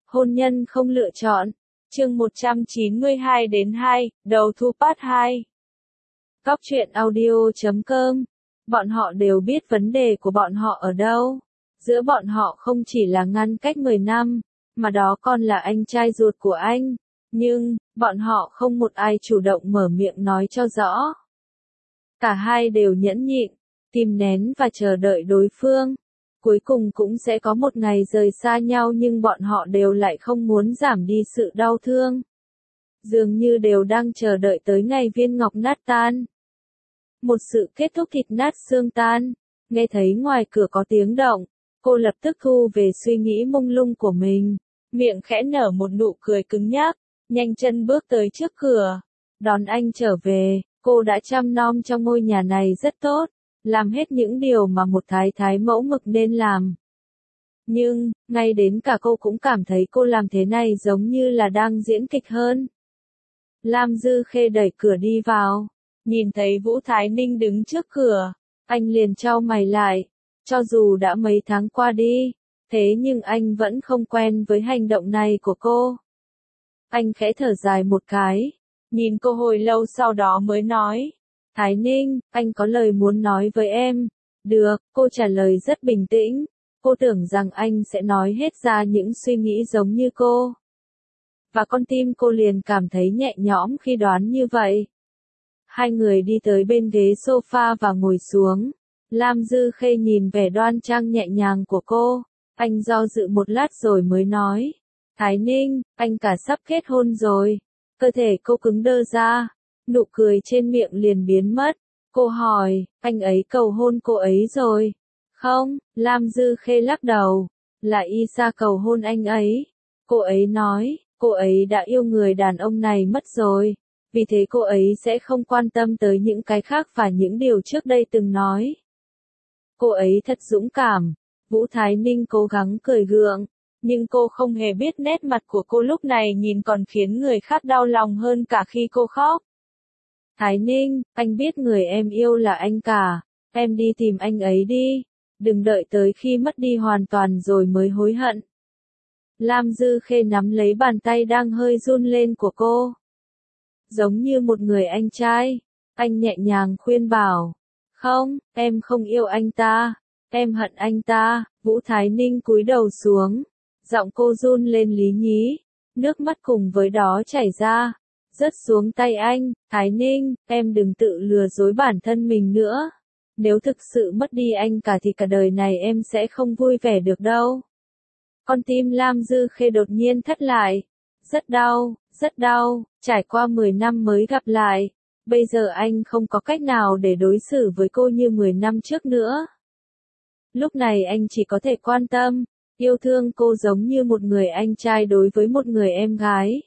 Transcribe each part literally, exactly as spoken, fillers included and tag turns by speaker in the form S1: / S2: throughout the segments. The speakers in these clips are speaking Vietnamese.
S1: Hôn nhân không lựa chọn. Chương một trăm chín mươi hai đến hai, đầu thu part hai. Góc truyện audio chấm com. Bọn họ đều biết vấn đề của bọn họ ở đâu. Giữa bọn họ không chỉ là ngăn cách mười năm, mà đó còn là anh trai ruột của anh. Nhưng, bọn họ không một ai chủ động mở miệng nói cho rõ. Cả hai đều nhẫn nhịn, kìm nén và chờ đợi đối phương. Cuối cùng cũng sẽ có một ngày rời xa nhau, nhưng bọn họ đều lại không muốn giảm đi sự đau thương. Dường như đều đang chờ đợi tới ngày viên ngọc nát tan. Một sự kết thúc thịt nát xương tan. Nghe thấy ngoài cửa có tiếng động, cô lập tức thu về suy nghĩ mông lung của mình. Miệng khẽ nở một nụ cười cứng nhắc, nhanh chân bước tới trước cửa. Đón anh trở về, cô đã chăm nom trong ngôi nhà này rất tốt. Làm hết những điều mà một thái thái mẫu mực nên làm. Nhưng, ngay đến cả cô cũng cảm thấy cô làm thế này giống như là đang diễn kịch hơn. Lam Dư Khê đẩy cửa đi vào, nhìn thấy Vũ Thái Ninh đứng trước cửa, anh liền chau mày lại. Cho dù đã mấy tháng qua đi, thế nhưng anh vẫn không quen với hành động này của cô. Anh khẽ thở dài một cái, nhìn cô hồi lâu sau đó mới nói. Thái Ninh, anh có lời muốn nói với em. Được, cô trả lời rất bình tĩnh. Cô tưởng rằng anh sẽ nói hết ra những suy nghĩ giống như cô. Và con tim cô liền cảm thấy nhẹ nhõm khi đoán như vậy. Hai người đi tới bên ghế sofa và ngồi xuống. Lam Dư Khê nhìn vẻ đoan trang nhẹ nhàng của cô. Anh do dự một lát rồi mới nói. Thái Ninh, anh cả sắp kết hôn rồi. Cơ thể cô cứng đơ ra. Nụ cười trên miệng liền biến mất. Cô hỏi, anh ấy cầu hôn cô ấy rồi? Không, Lam Dư Khê lắc đầu. Là Isa cầu hôn anh ấy. Cô ấy nói, cô ấy đã yêu người đàn ông này mất rồi. Vì thế cô ấy sẽ không quan tâm tới những cái khác và những điều trước đây từng nói. Cô ấy thật dũng cảm. Vũ Thái Ninh cố gắng cười gượng. Nhưng cô không hề biết nét mặt của cô lúc này nhìn còn khiến người khác đau lòng hơn cả khi cô khóc. Thái Ninh, anh biết người em yêu là anh cả, em đi tìm anh ấy đi, đừng đợi tới khi mất đi hoàn toàn rồi mới hối hận. Lam Dư Khê nắm lấy bàn tay đang hơi run lên của cô. Giống như một người anh trai, anh nhẹ nhàng khuyên bảo. Không, em không yêu anh ta, em hận anh ta. Vũ Thái Ninh cúi đầu xuống, giọng cô run lên lý nhí, nước mắt cùng với đó chảy ra. Rớt xuống tay anh. Thái Ninh, em đừng tự lừa dối bản thân mình nữa. Nếu thực sự mất đi anh cả thì cả đời này em sẽ không vui vẻ được đâu. Con tim Lam Dư Khê đột nhiên thắt lại. Rất đau, rất đau, trải qua mười năm mới gặp lại. Bây giờ anh không có cách nào để đối xử với cô như mười năm trước nữa. Lúc này anh chỉ có thể quan tâm, yêu thương cô giống như một người anh trai đối với một người em gái.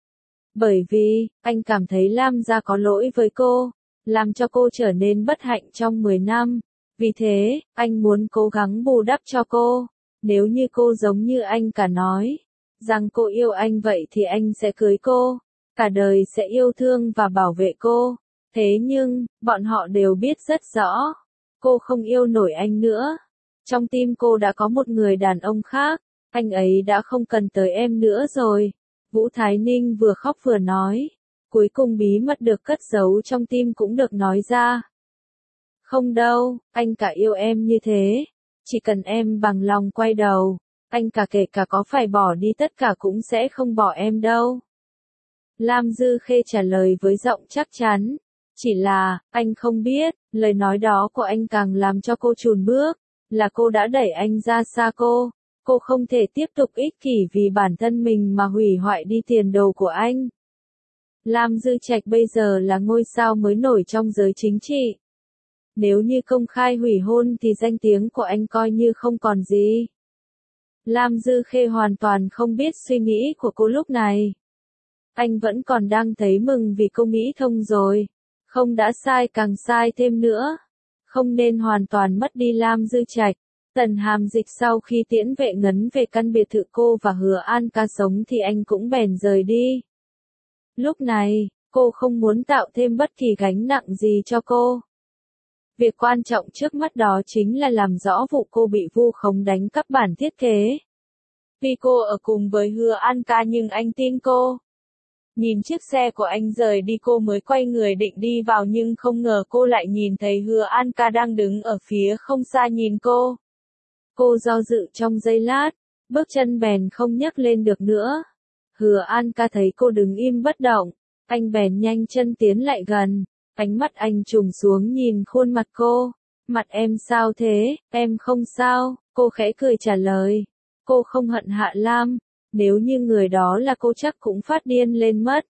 S1: Bởi vì, anh cảm thấy Lam gia có lỗi với cô, làm cho cô trở nên bất hạnh trong mười năm. Vì thế, anh muốn cố gắng bù đắp cho cô. Nếu như cô giống như anh cả nói, rằng cô yêu anh vậy thì anh sẽ cưới cô, cả đời sẽ yêu thương và bảo vệ cô. Thế nhưng, bọn họ đều biết rất rõ, cô không yêu nổi anh nữa. Trong tim cô đã có một người đàn ông khác, anh ấy đã không cần tới em nữa rồi. Vũ Thái Ninh vừa khóc vừa nói. Cuối cùng bí mật được cất giấu trong tim cũng được nói ra. Không đâu, anh cả yêu em như thế. Chỉ cần em bằng lòng quay đầu, anh cả kể cả có phải bỏ đi tất cả cũng sẽ không bỏ em đâu. Lam Dư Khê trả lời với giọng chắc chắn. Chỉ là, anh không biết, lời nói đó của anh càng làm cho cô chùn bước. Là cô đã đẩy anh ra xa cô. Cô không thể tiếp tục ích kỷ vì bản thân mình mà hủy hoại đi tiền đồ của anh. Lam Dư Trạch bây giờ là ngôi sao mới nổi trong giới chính trị. Nếu như công khai hủy hôn thì danh tiếng của anh coi như không còn gì. Lam Dư Khê hoàn toàn không biết suy nghĩ của cô lúc này. Anh vẫn còn đang thấy mừng vì cô nghĩ thông rồi. Không đã sai càng sai thêm nữa. Không nên hoàn toàn mất đi Lam Dư Trạch. Tần Hàm Dịch sau khi tiễn Vệ Ngấn về căn biệt thự cô và Hứa An Ca sống thì anh cũng bèn rời đi. Lúc này, cô không muốn tạo thêm bất kỳ gánh nặng gì cho cô. Việc quan trọng trước mắt đó chính là làm rõ vụ cô bị vu khống đánh cắp bản thiết kế. Vì cô ở cùng với Hứa An Ca nhưng anh tin cô. Nhìn chiếc xe của anh rời đi cô mới quay người định đi vào nhưng không ngờ cô lại nhìn thấy Hứa An Ca đang đứng ở phía không xa nhìn cô. Cô do dự trong giây lát, bước chân bèn không nhấc lên được nữa. Hứa An Ca thấy cô đứng im bất động, anh bèn nhanh chân tiến lại gần, ánh mắt anh trùng xuống nhìn khuôn mặt cô. Mặt em sao thế, em không sao, cô khẽ cười trả lời. Cô không hận Hạ Lam, nếu như người đó là cô chắc cũng phát điên lên mất.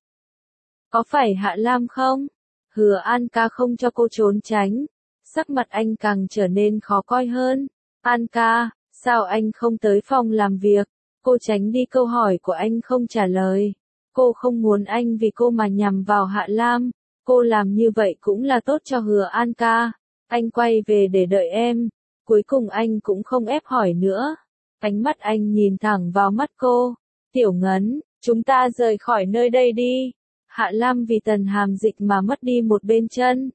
S1: Có phải Hạ Lam không? Hứa An Ca không cho cô trốn tránh, sắc mặt anh càng trở nên khó coi hơn. An Ca, sao anh không tới phòng làm việc? Cô tránh đi câu hỏi của anh không trả lời. Cô không muốn anh vì cô mà nhằm vào Hạ Lam, cô làm như vậy cũng là tốt cho Hứa An Ca. Anh quay về để đợi em, cuối cùng anh cũng không ép hỏi nữa. Ánh mắt anh nhìn thẳng vào mắt cô. Tiểu Ngấn, chúng ta rời khỏi nơi đây đi. Hạ Lam vì Tần Hàm Dịch mà mất đi một bên chân.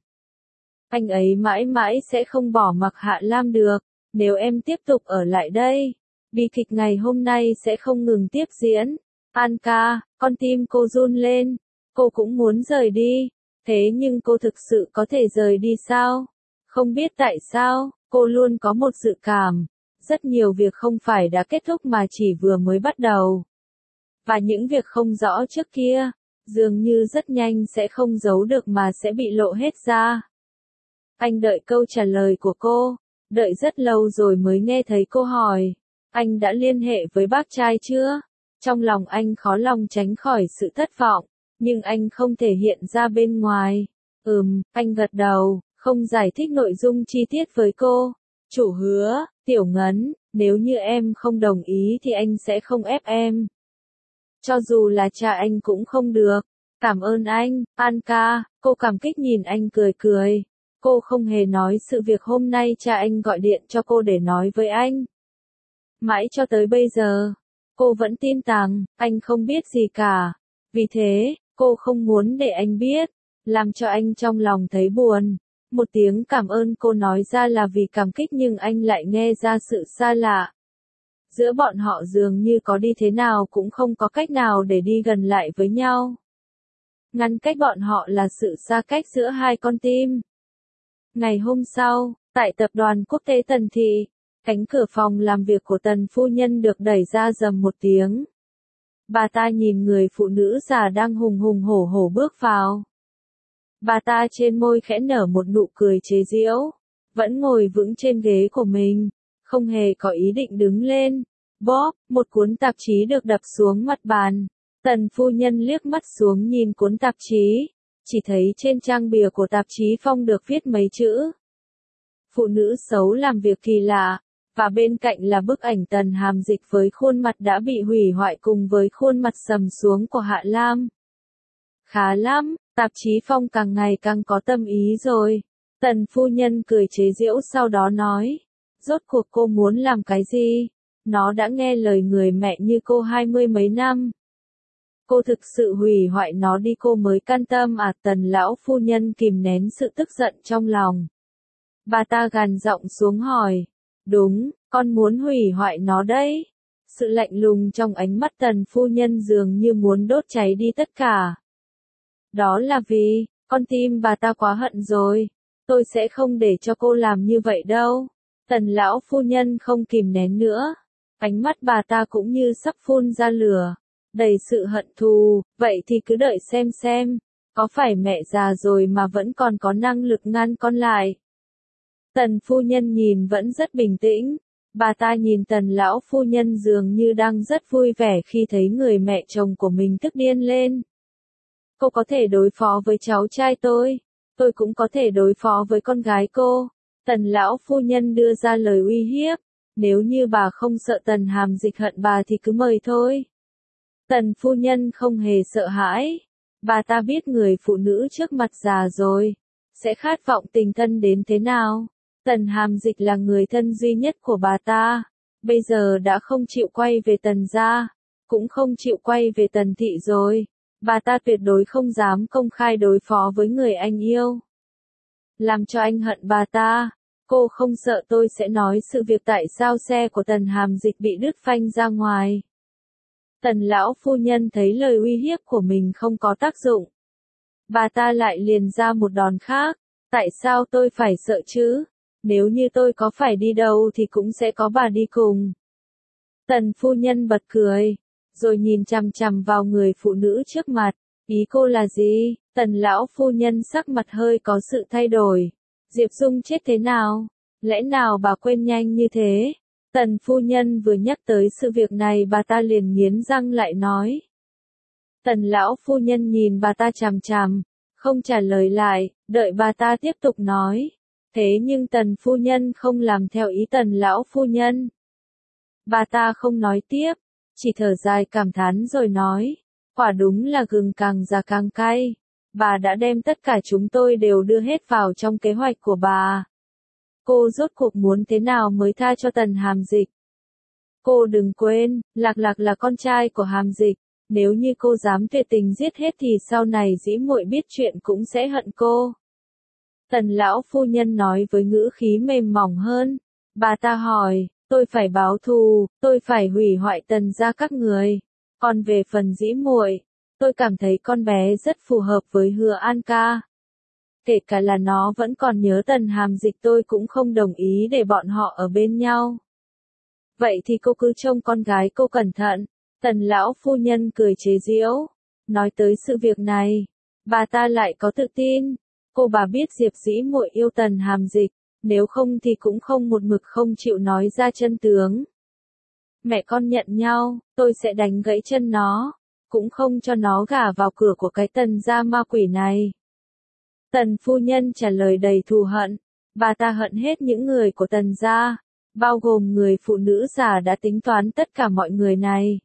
S1: Anh ấy mãi mãi sẽ không bỏ mặc Hạ Lam được. Nếu em tiếp tục ở lại đây, bi kịch ngày hôm nay sẽ không ngừng tiếp diễn. An Ca, con tim cô run lên. Cô cũng muốn rời đi. Thế nhưng cô thực sự có thể rời đi sao? Không biết tại sao, cô luôn có một dự cảm. Rất nhiều việc không phải đã kết thúc mà chỉ vừa mới bắt đầu. Và những việc không rõ trước kia, dường như rất nhanh sẽ không giấu được mà sẽ bị lộ hết ra. Anh đợi câu trả lời của cô, đợi rất lâu rồi mới nghe thấy cô hỏi. Anh đã liên hệ với bác trai chưa? Trong lòng anh khó lòng tránh khỏi sự thất vọng, nhưng anh không thể hiện ra bên ngoài. Ừm, anh gật đầu, không giải thích nội dung chi tiết với cô. Chủ Hứa, Tiểu Ngấn, nếu như em không đồng ý thì anh sẽ không ép em. Cho dù là cha anh cũng không được. Cảm ơn anh, An Ca, cô cảm kích nhìn anh cười cười. Cô không hề nói sự việc hôm nay cha anh gọi điện cho cô để nói với anh. Mãi cho tới bây giờ, cô vẫn tin rằng, anh không biết gì cả. Vì thế, cô không muốn để anh biết, làm cho anh trong lòng thấy buồn. Một tiếng cảm ơn cô nói ra là vì cảm kích nhưng anh lại nghe ra sự xa lạ. Giữa bọn họ dường như có đi thế nào cũng không có cách nào để đi gần lại với nhau. Ngăn cách bọn họ là sự xa cách giữa hai con tim. Ngày hôm sau, tại tập đoàn quốc tế Tần Thị, cánh cửa phòng làm việc của Tần phu nhân được đẩy ra rầm một tiếng. Bà ta nhìn người phụ nữ già đang hùng hùng hổ hổ bước vào. Bà ta trên môi khẽ nở một nụ cười chế giễu, vẫn ngồi vững trên ghế của mình, không hề có ý định đứng lên. Bóp, một cuốn tạp chí được đập xuống mặt bàn. Tần phu nhân liếc mắt xuống nhìn cuốn tạp chí, chỉ thấy trên trang bìa của tạp chí phong được viết mấy chữ. Phụ nữ xấu làm việc kỳ lạ, và bên cạnh là bức ảnh Tần Hàm Dịch với khuôn mặt đã bị hủy hoại cùng với khuôn mặt sầm xuống của Hạ Lam. Khá lắm, tạp chí phong càng ngày càng có tâm ý rồi. Tần phu nhân cười chế giễu sau đó nói, rốt cuộc cô muốn làm cái gì? Nó đã nghe lời người mẹ như cô hai mươi mấy năm. Cô thực sự hủy hoại nó đi cô mới can tâm à? Tần lão phu nhân kìm nén sự tức giận trong lòng. Bà ta gằn giọng xuống hỏi, đúng, con muốn hủy hoại nó đấy. Sự lạnh lùng trong ánh mắt tần phu nhân dường như muốn đốt cháy đi tất cả. Đó là vì, con tim bà ta quá hận rồi. Tôi sẽ không để cho cô làm như vậy đâu. Tần lão phu nhân không kìm nén nữa. Ánh mắt bà ta cũng như sắp phun ra lửa, đầy sự hận thù. Vậy thì cứ đợi xem xem, có phải mẹ già rồi mà vẫn còn có năng lực ngăn con lại. Tần phu nhân nhìn vẫn rất bình tĩnh. Bà ta nhìn tần lão phu nhân dường như đang rất vui vẻ khi thấy người mẹ chồng của mình tức điên lên. Cô có thể đối phó với cháu trai tôi, tôi cũng có thể đối phó với con gái cô. Tần lão phu nhân đưa ra lời uy hiếp, nếu như bà không sợ Tần Hàm Dịch hận bà thì cứ mời thôi. Tần phu nhân không hề sợ hãi, bà ta biết người phụ nữ trước mặt già rồi, sẽ khát vọng tình thân đến thế nào. Tần Hàm Dịch là người thân duy nhất của bà ta, bây giờ đã không chịu quay về Tần gia, cũng không chịu quay về Tần thị rồi. Bà ta tuyệt đối không dám công khai đối phó với người anh yêu. Làm cho anh hận bà ta, Cô không sợ tôi sẽ nói sự việc tại sao xe của Tần Hàm Dịch bị đứt phanh ra ngoài. Tần lão phu nhân thấy lời uy hiếp của mình không có tác dụng. Bà ta lại liền ra một đòn khác. Tại sao tôi phải sợ chứ? Nếu như tôi có phải đi đâu thì cũng sẽ có bà đi cùng. Tần phu nhân bật cười, rồi nhìn chằm chằm vào người phụ nữ trước mặt. Ý cô là gì? Tần lão phu nhân sắc mặt hơi có sự thay đổi. Diệp Dung chết thế nào? Lẽ nào bà quên nhanh như thế? Tần phu nhân vừa nhắc tới sự việc này bà ta liền nghiến răng lại nói. Tần lão phu nhân nhìn bà ta chằm chằm, không trả lời lại, đợi bà ta tiếp tục nói. Thế nhưng tần phu nhân không làm theo ý tần lão phu nhân. Bà ta không nói tiếp, chỉ thở dài cảm thán rồi nói. Quả đúng là gừng càng già càng cay. Bà đã đem tất cả chúng tôi đều đưa hết vào trong kế hoạch của bà. Cô rốt cuộc muốn thế nào mới tha cho Tần Hàm Dịch? Cô đừng quên, Lạc Lạc là con trai của Hàm Dịch. Nếu như cô dám tuyệt tình giết hết thì sau này dĩ muội biết chuyện cũng sẽ hận cô. Tần lão phu nhân nói với ngữ khí mềm mỏng hơn. Bà ta hỏi, tôi phải báo thù, tôi phải hủy hoại Tần gia các người. Còn về phần dĩ muội, tôi cảm thấy con bé rất phù hợp với Hứa An ca. Kể cả là nó vẫn còn nhớ Tần Hàm Dịch tôi cũng không đồng ý để bọn họ ở bên nhau. Vậy thì cô cứ trông con gái cô cẩn thận. Tần lão phu nhân cười chế giễu. Nói tới sự việc này, bà ta lại có tự tin. Cô bà biết Diệp dĩ muội yêu Tần Hàm Dịch, nếu không thì cũng không một mực không chịu nói ra chân tướng. Mẹ con nhận nhau, tôi sẽ đánh gãy chân nó, cũng không cho nó gả vào cửa của cái Tần gia ma quỷ này. Tần phu nhân trả lời đầy thù hận, bà ta hận hết những người của Tần gia, bao gồm người phụ nữ già đã tính toán tất cả mọi người này.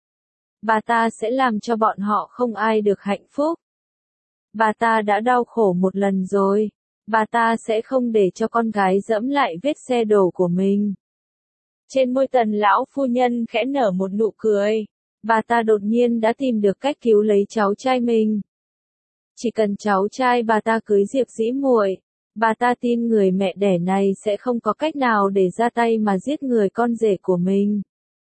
S1: Bà ta sẽ làm cho bọn họ không ai được hạnh phúc. Bà ta đã đau khổ một lần rồi, bà ta sẽ không để cho con gái dẫm lại vết xe đổ của mình. Trên môi Tần lão phu nhân khẽ nở một nụ cười, bà ta đột nhiên đã tìm được cách cứu lấy cháu trai mình. Chỉ cần cháu trai bà ta cưới Diệp dĩ muội, bà ta tin người mẹ đẻ này sẽ không có cách nào để ra tay mà giết người con rể của mình.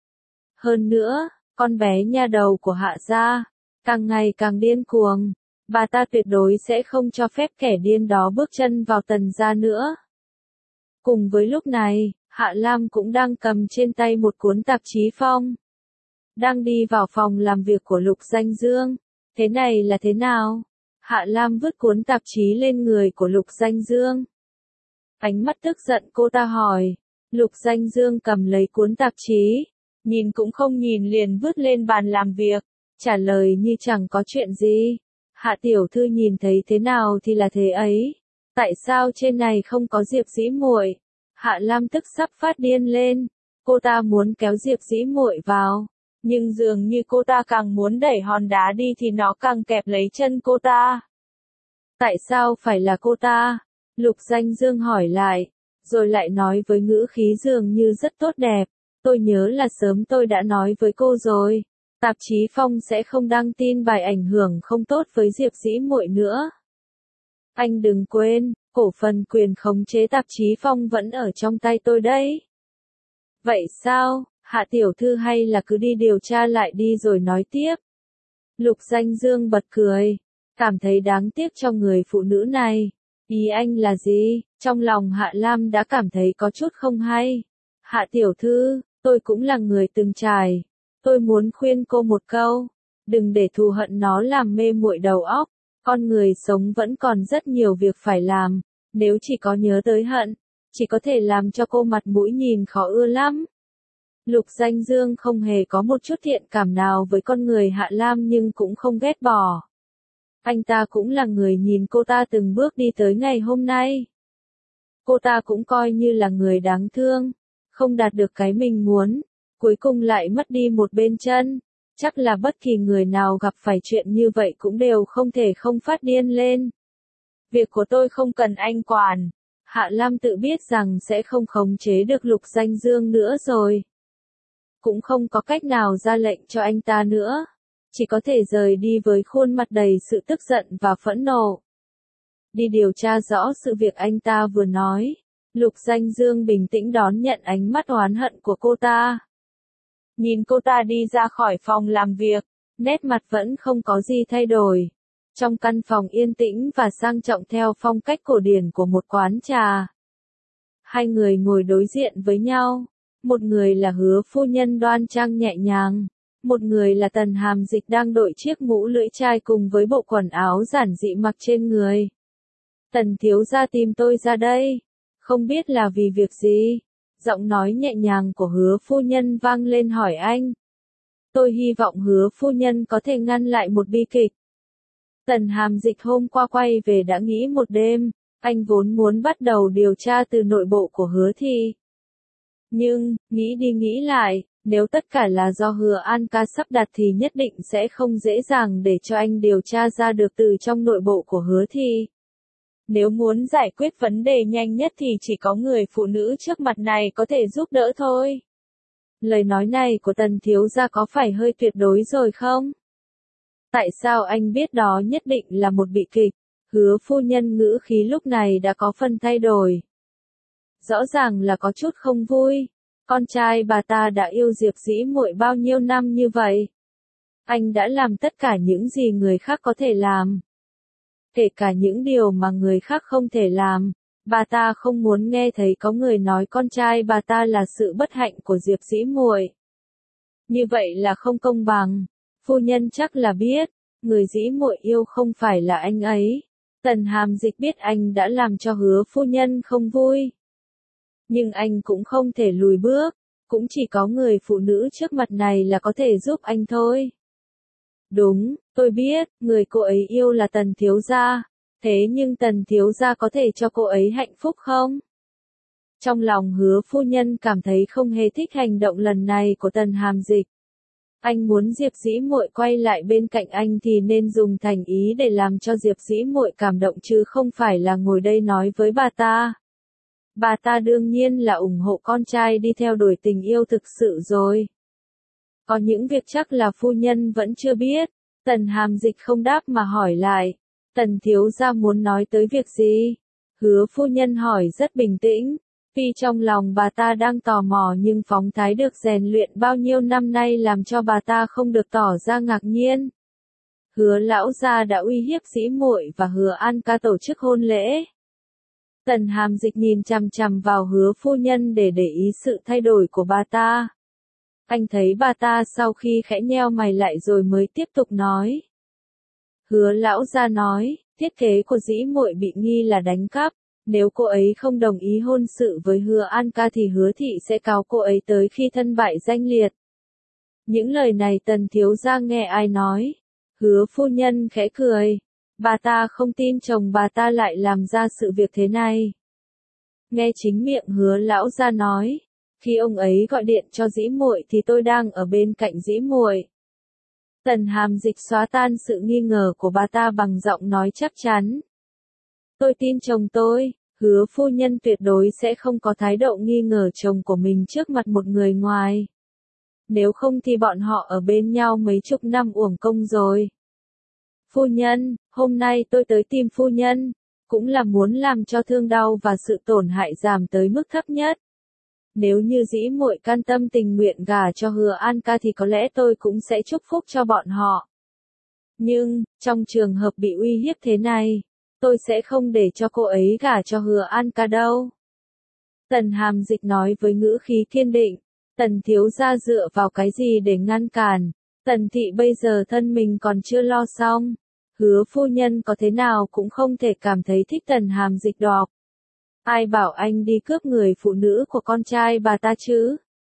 S1: Hơn nữa, con bé nha đầu của Hạ gia, càng ngày càng điên cuồng, bà ta tuyệt đối sẽ không cho phép kẻ điên đó bước chân vào Tần gia nữa. Cùng với lúc này, Hạ Lam cũng đang cầm trên tay một cuốn tạp chí phong. Đang đi vào phòng làm việc của Lục Danh Dương. Thế này là thế nào? Hạ Lam vứt cuốn tạp chí lên người của Lục Danh Dương. Ánh mắt tức giận cô ta hỏi. Lục Danh Dương cầm lấy cuốn tạp chí, nhìn cũng không nhìn liền vứt lên bàn làm việc, trả lời như chẳng có chuyện gì. Hạ tiểu thư nhìn thấy thế nào thì là thế ấy. Tại sao trên này không có Diệp dĩ muội? Hạ Lam tức sắp phát điên lên. Cô ta muốn kéo Diệp dĩ muội vào, nhưng dường như cô ta càng muốn đẩy hòn đá đi thì nó càng kẹp lấy chân cô ta. Tại sao phải là cô ta? Lục Danh Dương hỏi lại, rồi lại nói với ngữ khí dường như rất tốt đẹp. Tôi nhớ là sớm tôi đã nói với cô rồi, tạp chí phong sẽ không đăng tin bài ảnh hưởng không tốt với Diệp dĩ muội nữa. Anh đừng quên, cổ phần quyền khống chế tạp chí phong vẫn ở trong tay tôi đấy. Vậy sao, Hạ tiểu thư hay là cứ đi điều tra lại đi rồi nói tiếp. Lục Danh Dương bật cười, cảm thấy đáng tiếc cho người phụ nữ này. Ý anh là gì? Trong lòng Hạ Lam đã cảm thấy có chút không hay. Hạ tiểu thư, tôi cũng là người từng trải. Tôi muốn khuyên cô một câu, đừng để thù hận nó làm mê muội đầu óc. Con người sống vẫn còn rất nhiều việc phải làm, nếu chỉ có nhớ tới hận, chỉ có thể làm cho cô mặt mũi nhìn khó ưa lắm. Lục Danh Dương không hề có một chút thiện cảm nào với con người Hạ Lam nhưng cũng không ghét bỏ. Anh ta cũng là người nhìn cô ta từng bước đi tới ngày hôm nay. Cô ta cũng coi như là người đáng thương, không đạt được cái mình muốn, cuối cùng lại mất đi một bên chân. Chắc là bất kỳ người nào gặp phải chuyện như vậy cũng đều không thể không phát điên lên. Việc của tôi không cần anh quản. Hạ Lam tự biết rằng sẽ không khống chế được Lục Danh Dương nữa rồi. Cũng không có cách nào ra lệnh cho anh ta nữa. Chỉ có thể rời đi với khuôn mặt đầy sự tức giận và phẫn nộ. Đi điều tra rõ sự việc anh ta vừa nói. Lục Danh Dương bình tĩnh đón nhận ánh mắt oán hận của cô ta. Nhìn cô ta đi ra khỏi phòng làm việc, nét mặt vẫn không có gì thay đổi. Trong căn phòng yên tĩnh và sang trọng theo phong cách cổ điển của một quán trà. Hai người ngồi đối diện với nhau. Một người là Hứa phu nhân đoan trang nhẹ nhàng. Một người là Tần Hàm Dịch đang đội chiếc mũ lưỡi chai cùng với bộ quần áo giản dị mặc trên người. Tần thiếu gia tìm tôi ra đây. Không biết là vì việc gì? Giọng nói nhẹ nhàng của Hứa phu nhân vang lên hỏi anh. Tôi hy vọng Hứa phu nhân có thể ngăn lại một bi kịch. Tần Hàm Dịch hôm qua quay về đã nghĩ một đêm, anh vốn muốn bắt đầu điều tra từ nội bộ của Hứa Thị. Nhưng, nghĩ đi nghĩ lại, nếu tất cả là do Hứa An Ca sắp đặt thì nhất định sẽ không dễ dàng để cho anh điều tra ra được từ trong nội bộ của Hứa Thị. Nếu muốn giải quyết vấn đề nhanh nhất thì chỉ có người phụ nữ trước mặt này có thể giúp đỡ thôi. Lời nói này của Tần thiếu gia có phải hơi tuyệt đối rồi không? Tại sao anh biết đó nhất định là một bi kịch? Hứa phu nhân ngữ khí lúc này đã có phần thay đổi. Rõ ràng là có chút không vui. Con trai bà ta đã yêu Diệp Dĩ Muội bao nhiêu năm như vậy? Anh đã làm tất cả những gì người khác có thể làm. Kể cả những điều mà người khác không thể làm. Bà ta không muốn nghe thấy có người nói con trai bà ta là sự bất hạnh của Diệp Dĩ Muội. Như vậy là không công bằng. Phu nhân chắc là biết, người Dĩ Muội yêu không phải là anh ấy. Tần Hàm Dịch biết anh đã làm cho Hứa phu nhân không vui. Nhưng anh cũng không thể lùi bước, cũng chỉ có người phụ nữ trước mặt này là có thể giúp anh thôi. Đúng, tôi biết, người cô ấy yêu là Tần thiếu gia, thế nhưng Tần thiếu gia có thể cho cô ấy hạnh phúc không? Trong lòng Hứa phu nhân cảm thấy không hề thích hành động lần này của Tần Hàm Dịch. Anh muốn Diệp Dĩ Muội quay lại bên cạnh anh thì nên dùng thành ý để làm cho Diệp Dĩ Muội cảm động chứ không phải là ngồi đây nói với bà ta. Bà ta đương nhiên là ủng hộ con trai đi theo đuổi tình yêu thực sự rồi. Có những việc chắc là phu nhân vẫn chưa biết. Tần Hàm Dịch không đáp mà hỏi lại. Tần thiếu gia muốn nói tới việc gì? Hứa phu nhân hỏi rất bình tĩnh. Tuy trong lòng bà ta đang tò mò nhưng phóng thái được rèn luyện bao nhiêu năm nay làm cho bà ta không được tỏ ra ngạc nhiên. Hứa lão gia đã uy hiếp Dĩ Muội và Hứa An Ca tổ chức hôn lễ. Tần Hàm Dịch nhìn chằm chằm vào Hứa phu nhân để để ý sự thay đổi của bà ta. Anh thấy bà ta sau khi khẽ nheo mày lại rồi mới tiếp tục nói. Hứa lão gia nói, thiết kế của Dĩ Muội bị nghi là đánh cắp. Nếu cô ấy không đồng ý hôn sự với Hứa An Ca thì Hứa Thị sẽ cáo cô ấy tới khi thân bại danh liệt. Những lời này Tần thiếu gia nghe ai nói? Hứa phu nhân khẽ cười. Bà ta không tin chồng bà ta lại làm ra sự việc thế này. Nghe chính miệng Hứa lão gia nói. Khi ông ấy gọi điện cho Dĩ Muội thì tôi đang ở bên cạnh Dĩ Muội. Tần Hàm Dịch xóa tan sự nghi ngờ của bà ta bằng giọng nói chắc chắn. Tôi tin chồng tôi, Hứa phu nhân tuyệt đối sẽ không có thái độ nghi ngờ chồng của mình trước mặt một người ngoài. Nếu không thì bọn họ ở bên nhau mấy chục năm uổng công rồi. Phu nhân, hôm nay tôi tới tìm phu nhân, cũng là muốn làm cho thương đau và sự tổn hại giảm tới mức thấp nhất. Nếu như Dĩ Muội can tâm tình nguyện gả cho Hứa An Ca thì có lẽ tôi cũng sẽ chúc phúc cho bọn họ. Nhưng, trong trường hợp bị uy hiếp thế này, tôi sẽ không để cho cô ấy gả cho Hứa An Ca đâu. Tần Hàm Dịch nói với ngữ khí kiên định. Tần thiếu gia dựa vào cái gì để ngăn cản? Tần thị bây giờ thân mình còn chưa lo xong. Hứa phu nhân có thế nào cũng không thể cảm thấy thích Tần Hàm Dịch đọc. Ai bảo anh đi cướp người phụ nữ của con trai bà ta chứ?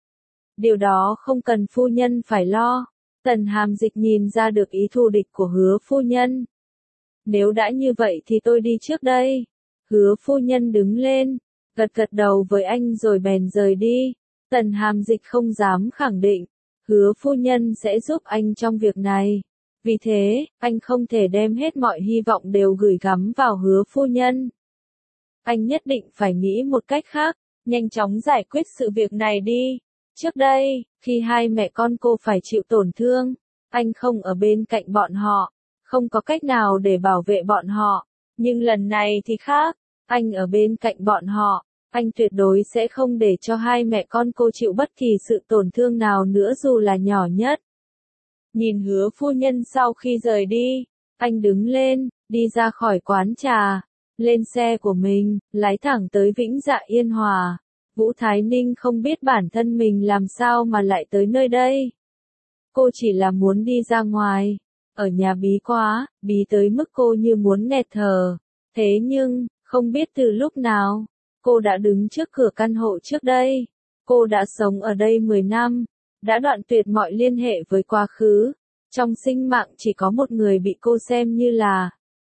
S1: Điều đó không cần phu nhân phải lo. Tần Hàm Dịch nhìn ra được ý thù địch của Hứa phu nhân. Nếu đã như vậy thì tôi đi trước đây. Hứa phu nhân đứng lên, gật gật đầu với anh rồi bèn rời đi. Tần Hàm Dịch không dám khẳng định, Hứa phu nhân sẽ giúp anh trong việc này. Vì thế, anh không thể đem hết mọi hy vọng đều gửi gắm vào Hứa phu nhân. Anh nhất định phải nghĩ một cách khác, nhanh chóng giải quyết sự việc này đi. Trước đây, khi hai mẹ con cô phải chịu tổn thương, anh không ở bên cạnh bọn họ, không có cách nào để bảo vệ bọn họ. Nhưng lần này thì khác, anh ở bên cạnh bọn họ, Anh tuyệt đối sẽ không để cho hai mẹ con cô chịu bất kỳ sự tổn thương nào nữa dù là nhỏ nhất. Nhìn Hứa phu nhân sau khi rời đi, anh đứng lên, đi ra khỏi quán trà, lên xe của mình, lái thẳng tới Vĩnh Dạ Yên Hòa. Vũ Thái Ninh không biết bản thân mình làm sao mà lại tới nơi đây. Cô chỉ là muốn đi ra ngoài, ở nhà bí quá, bí tới mức cô như muốn nghẹt thở. Thế nhưng, không biết từ lúc nào, cô đã đứng trước cửa căn hộ trước đây. Cô đã sống ở đây mười năm, đã đoạn tuyệt mọi liên hệ với quá khứ. Trong sinh mạng chỉ có một người bị cô xem như là.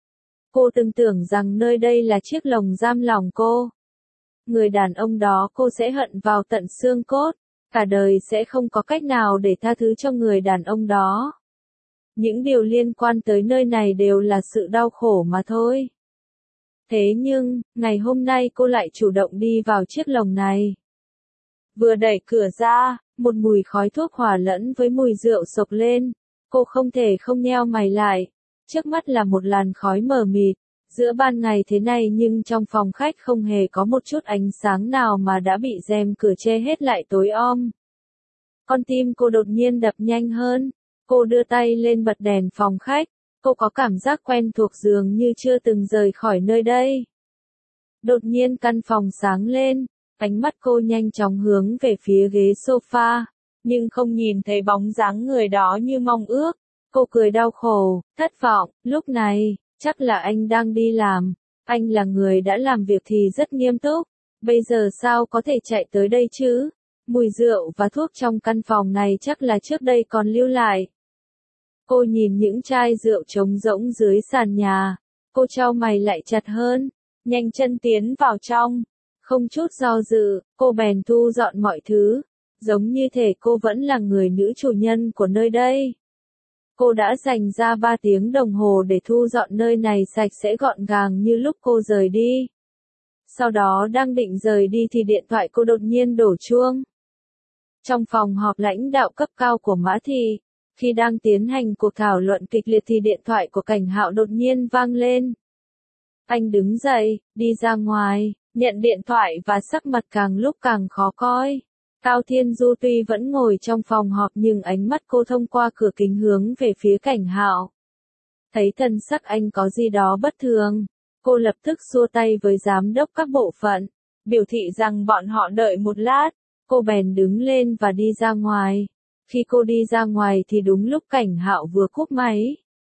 S1: Cô từng tưởng rằng nơi đây là chiếc lồng giam lòng cô. Người đàn ông đó cô sẽ hận vào tận xương cốt, cả đời sẽ không có cách nào để tha thứ cho người đàn ông đó. Những điều liên quan tới nơi này đều là sự đau khổ mà thôi. Thế nhưng, ngày hôm nay cô lại chủ động đi vào chiếc lồng này. Vừa đẩy cửa ra, một mùi khói thuốc hòa lẫn với mùi rượu sộc lên. Cô không thể không nheo mày lại. Trước mắt là một làn khói mờ mịt, giữa ban ngày thế này nhưng trong phòng khách không hề có một chút ánh sáng nào mà đã bị rèm cửa che hết lại tối om. Con tim cô đột nhiên đập nhanh hơn, cô đưa tay lên bật đèn phòng khách, cô có cảm giác quen thuộc dường như chưa từng rời khỏi nơi đây. Đột nhiên căn phòng sáng lên, ánh mắt cô nhanh chóng hướng về phía ghế sofa, nhưng không nhìn thấy bóng dáng người đó như mong ước. Cô cười đau khổ, thất vọng, lúc này, chắc là anh đang đi làm, anh là người đã làm việc thì rất nghiêm túc, bây giờ sao có thể chạy tới đây chứ? Mùi rượu và thuốc trong căn phòng này chắc là trước đây còn lưu lại. Cô nhìn những chai rượu trống rỗng dưới sàn nhà, cô chau mày lại chặt hơn, nhanh chân tiến vào trong, không chút do dự, cô bèn thu dọn mọi thứ, giống như thể cô vẫn là người nữ chủ nhân của nơi đây. Cô đã dành ra ba tiếng đồng hồ để thu dọn nơi này sạch sẽ gọn gàng như lúc cô rời đi. Sau đó đang định rời đi thì điện thoại cô đột nhiên đổ chuông. Trong phòng họp lãnh đạo cấp cao của Mã Thị, khi đang tiến hành cuộc thảo luận kịch liệt thì điện thoại của Cảnh Hạo đột nhiên vang lên. Anh đứng dậy, đi ra ngoài, nhận điện thoại và sắc mặt càng lúc càng khó coi. Cao Thiên Du tuy vẫn ngồi trong phòng họp nhưng ánh mắt cô thông qua cửa kính hướng về phía Cảnh Hạo. Thấy thần sắc anh có gì đó bất thường, cô lập tức xua tay với giám đốc các bộ phận, biểu thị rằng bọn họ đợi một lát, cô bèn đứng lên và đi ra ngoài. Khi cô đi ra ngoài thì đúng lúc Cảnh Hạo vừa cúp máy.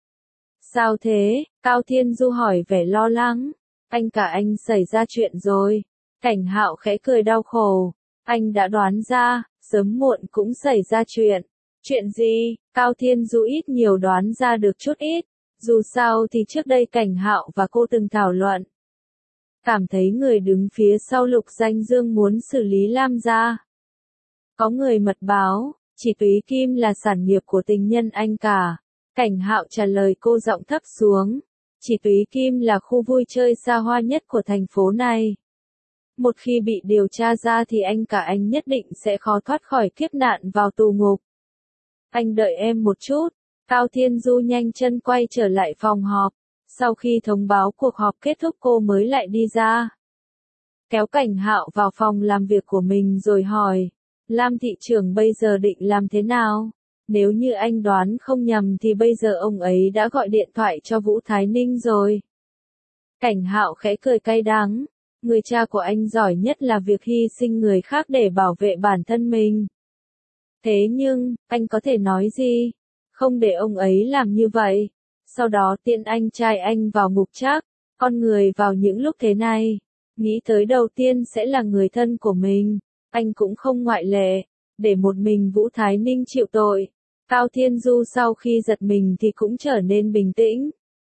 S1: Sao thế? Cao Thiên Du hỏi vẻ lo lắng. Anh cả anh xảy ra chuyện rồi. Cảnh Hạo khẽ cười đau khổ. Anh đã đoán ra, sớm muộn cũng xảy ra chuyện. Chuyện gì? Cao Thiên Du ít nhiều đoán ra được chút ít. Dù sao thì trước đây Cảnh Hạo và cô từng thảo luận. Cảm thấy người đứng phía sau Lục Danh Dương muốn xử lý Lam gia. Có người mật báo, chỉ Túy Kim là sản nghiệp của tình nhân anh cả. Cảnh Hạo trả lời cô giọng thấp xuống. Chỉ Túy Kim là khu vui chơi xa hoa nhất của thành phố này. Một khi bị điều tra ra thì anh cả anh nhất định sẽ khó thoát khỏi kiếp nạn vào tù ngục. Anh đợi em một chút. Cao Thiên Du nhanh chân quay trở lại phòng họp. Sau khi thông báo cuộc họp kết thúc cô mới lại đi ra. Kéo Cảnh Hạo vào phòng làm việc của mình rồi hỏi. Lam thị trưởng bây giờ định làm thế nào? Nếu như anh đoán không nhầm thì bây giờ ông ấy đã gọi điện thoại cho Vũ Thái Ninh rồi. Cảnh Hạo khẽ cười cay đắng. Người cha của anh giỏi nhất là việc hy sinh người khác để bảo vệ bản thân mình. Thế nhưng, anh có thể nói gì? Không để ông ấy làm như vậy. Sau đó tiện anh trai anh vào ngục trác, con người vào những lúc thế này. Nghĩ tới đầu tiên sẽ là người thân của mình. Anh cũng không ngoại lệ. Để một mình Vũ Thái Ninh chịu tội. Cao Thiên Du sau khi giật mình thì cũng trở nên bình tĩnh.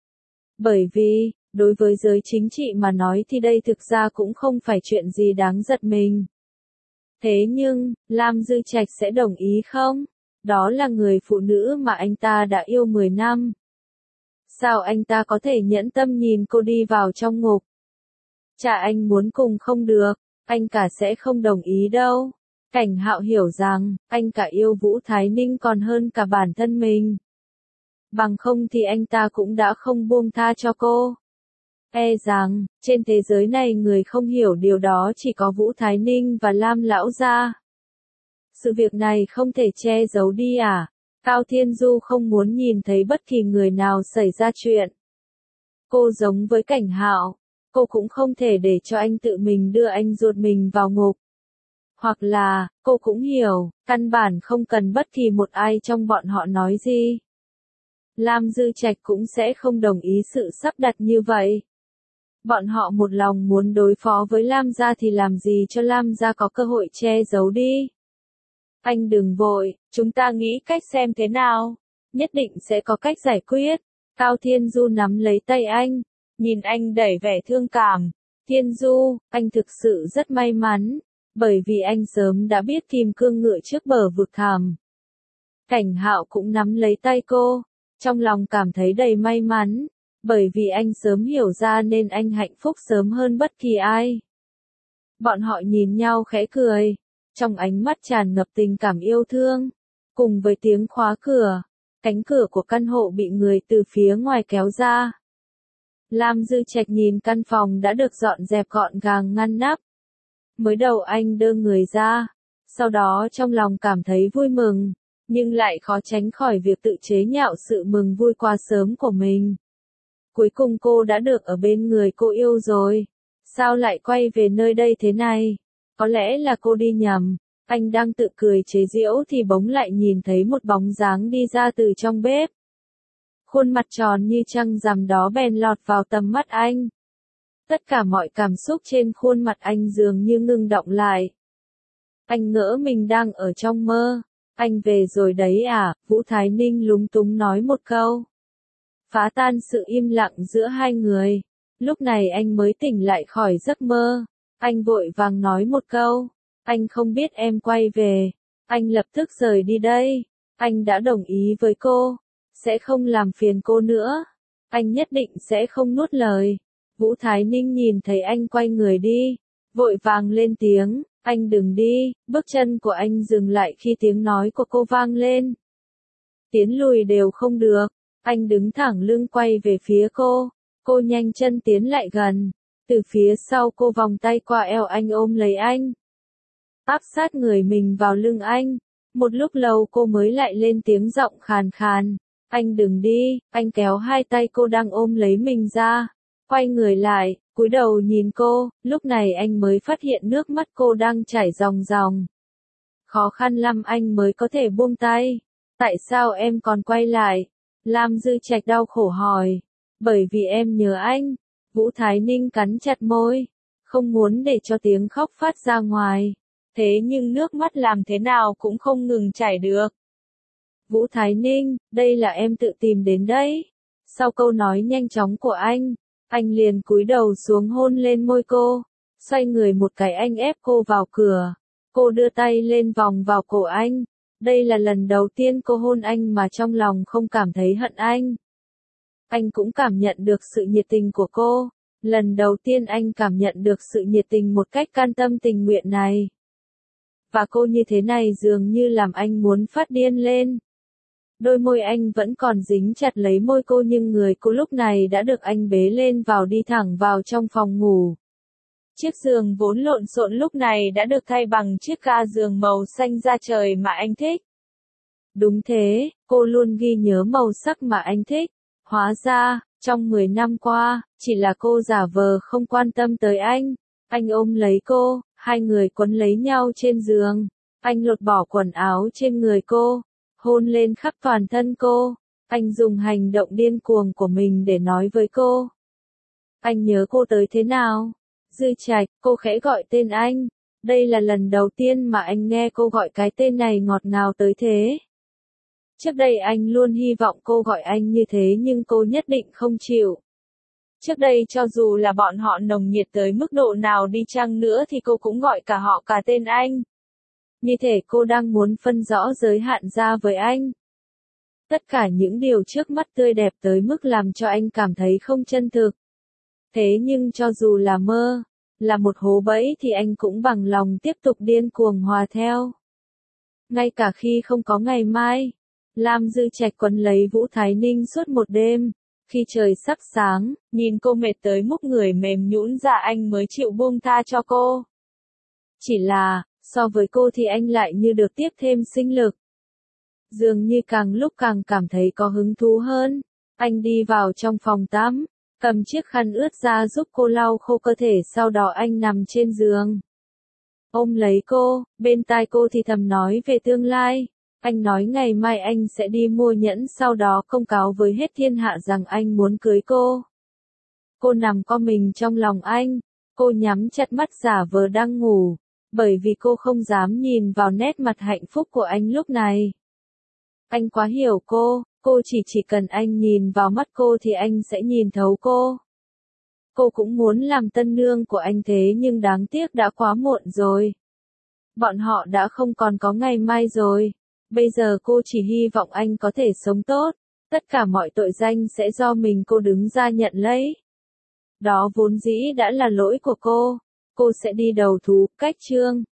S1: Bởi vì, đối với giới chính trị mà nói thì đây thực ra cũng không phải chuyện gì đáng giật mình. Thế nhưng, Lam Dư Trạch sẽ đồng ý không? Đó là người phụ nữ mà anh ta đã yêu mười năm. Sao anh ta có thể nhẫn tâm nhìn cô đi vào trong ngục? Cha anh muốn cùng không được, anh cả sẽ không đồng ý đâu. Cảnh Hạo hiểu rằng, anh cả yêu Vũ Thái Ninh còn hơn cả bản thân mình. Bằng không thì anh ta cũng đã không buông tha cho cô. E rằng, trên thế giới này người không hiểu điều đó chỉ có Vũ Thái Ninh và Lam lão gia. Sự việc này không thể che giấu đi à? Cao Thiên Du không muốn nhìn thấy bất kỳ người nào xảy ra chuyện. Cô giống với Cảnh Hạo, cô cũng không thể để cho anh tự mình đưa anh ruột mình vào ngục. Hoặc là, cô cũng hiểu, căn bản không cần bất kỳ một ai trong bọn họ nói gì. Lam Dư Trạch cũng sẽ không đồng ý sự sắp đặt như vậy. Bọn họ một lòng muốn đối phó với Lam gia thì làm gì cho Lam gia có cơ hội che giấu đi. Anh đừng vội, chúng ta nghĩ cách xem thế nào. Nhất định sẽ có cách giải quyết. Cao Thiên Du nắm lấy tay anh, nhìn anh đầy vẻ thương cảm. Thiên Du, anh thực sự rất may mắn, bởi vì anh sớm đã biết kim cương ngựa trước bờ vực thẳm. Cảnh Hạo cũng nắm lấy tay cô, trong lòng cảm thấy đầy may mắn, bởi vì anh sớm hiểu ra nên anh hạnh phúc sớm hơn bất kỳ ai. Bọn họ nhìn nhau khẽ cười, trong ánh mắt tràn ngập tình cảm yêu thương, cùng với tiếng khóa cửa, cánh cửa của căn hộ bị người từ phía ngoài kéo ra. Lam Dư Trạch nhìn căn phòng đã được dọn dẹp gọn gàng ngăn nắp. Mới đầu anh đưa người ra, sau đó trong lòng cảm thấy vui mừng, nhưng lại khó tránh khỏi việc tự chế nhạo sự mừng vui quá sớm của mình. Cuối cùng cô đã được ở bên người cô yêu rồi. Sao lại quay về nơi đây thế này? Có lẽ là cô đi nhầm. Anh đang tự cười chế giễu thì bỗng lại nhìn thấy một bóng dáng đi ra từ trong bếp. Khuôn mặt tròn như trăng rằm đó bèn lọt vào tầm mắt anh. Tất cả mọi cảm xúc trên khuôn mặt anh dường như ngưng động lại. Anh ngỡ mình đang ở trong mơ. Anh về rồi đấy à? Vũ Thái Ninh lúng túng nói một câu. Phá tan sự im lặng giữa hai người. Lúc này anh mới tỉnh lại khỏi giấc mơ. Anh vội vàng nói một câu. Anh không biết em quay về. Anh lập tức rời đi đây. Anh đã đồng ý với cô. Sẽ không làm phiền cô nữa. Anh nhất định sẽ không nuốt lời. Vũ Thái Ninh nhìn thấy anh quay người đi. Vội vàng lên tiếng. Anh đừng đi. Bước chân của anh dừng lại khi tiếng nói của cô vang lên. Tiến lùi đều không được. Anh đứng thẳng lưng quay về phía cô. Cô nhanh chân tiến lại gần. Từ phía sau cô vòng tay qua eo anh ôm lấy anh. Áp sát người mình vào lưng anh. Một lúc lâu cô mới lại lên tiếng giọng khàn khàn. Anh đừng đi. Anh kéo hai tay cô đang ôm lấy mình ra. Quay người lại, cúi đầu nhìn cô. Lúc này anh mới phát hiện nước mắt cô đang chảy ròng ròng. Khó khăn lắm anh mới có thể buông tay. Tại sao em còn quay lại? Lam Dư Trạch đau khổ hỏi. Bởi vì em nhớ anh. Vũ Thái Ninh cắn chặt môi. Không muốn để cho tiếng khóc phát ra ngoài. Thế nhưng nước mắt làm thế nào cũng không ngừng chảy được. Vũ Thái Ninh, đây là em tự tìm đến đấy. Sau câu nói nhanh chóng của anh, anh liền cúi đầu xuống hôn lên môi cô. Xoay người một cái anh ép cô vào cửa. Cô đưa tay lên vòng vào cổ anh. Đây là lần đầu tiên cô hôn anh mà trong lòng không cảm thấy hận anh. Anh cũng cảm nhận được sự nhiệt tình của cô. Lần đầu tiên anh cảm nhận được sự nhiệt tình một cách can tâm tình nguyện này. Và cô như thế này dường như làm anh muốn phát điên lên. Đôi môi anh vẫn còn dính chặt lấy môi cô nhưng người cô lúc này đã được anh bế lên vào đi thẳng vào trong phòng ngủ. Chiếc giường vốn lộn xộn lúc này đã được thay bằng chiếc ga giường màu xanh da trời mà anh thích. Đúng thế, cô luôn ghi nhớ màu sắc mà anh thích. Hóa ra, trong mười năm qua, chỉ là cô giả vờ không quan tâm tới anh. Anh ôm lấy cô, hai người quấn lấy nhau trên giường. Anh lột bỏ quần áo trên người cô, hôn lên khắp toàn thân cô. Anh dùng hành động điên cuồng của mình để nói với cô. Anh nhớ cô tới thế nào? Dư Trạch, cô khẽ gọi tên anh. Đây là lần đầu tiên mà anh nghe cô gọi cái tên này ngọt ngào tới thế. Trước đây anh luôn hy vọng cô gọi anh như thế nhưng cô nhất định không chịu. Trước đây cho dù là bọn họ nồng nhiệt tới mức độ nào đi chăng nữa thì cô cũng gọi cả họ cả tên anh. Như thể cô đang muốn phân rõ giới hạn ra với anh. Tất cả những điều trước mắt tươi đẹp tới mức làm cho anh cảm thấy không chân thực. Thế nhưng cho dù là mơ, là một hố bẫy thì anh cũng bằng lòng tiếp tục điên cuồng hòa theo. Ngay cả khi không có ngày mai, Lam Dư Trạch quấn lấy Vũ Thái Ninh suốt một đêm. Khi trời sắp sáng, nhìn cô mệt tới mức người mềm nhũn ra anh mới chịu buông tha cho cô. Chỉ là, so với cô thì anh lại như được tiếp thêm sinh lực. Dường như càng lúc càng cảm thấy có hứng thú hơn. Anh đi vào trong phòng tắm, cầm chiếc khăn ướt ra giúp cô lau khô cơ thể, sau đó anh nằm trên giường. Ôm lấy cô, bên tai cô thì thầm nói về tương lai. Anh nói ngày mai anh sẽ đi mua nhẫn, sau đó công cáo với hết thiên hạ rằng anh muốn cưới cô. Cô nằm co mình trong lòng anh, cô nhắm chặt mắt giả vờ đang ngủ, bởi vì cô không dám nhìn vào nét mặt hạnh phúc của anh lúc này. Anh quá hiểu cô, cô chỉ chỉ cần anh nhìn vào mắt cô thì anh sẽ nhìn thấu cô. Cô cũng muốn làm tân nương của anh thế nhưng đáng tiếc đã quá muộn rồi. Bọn họ đã không còn có ngày mai rồi. Bây giờ cô chỉ hy vọng anh có thể sống tốt. Tất cả mọi tội danh sẽ do mình cô đứng ra nhận lấy. Đó vốn dĩ đã là lỗi của cô. Cô sẽ đi đầu thú, cách chương.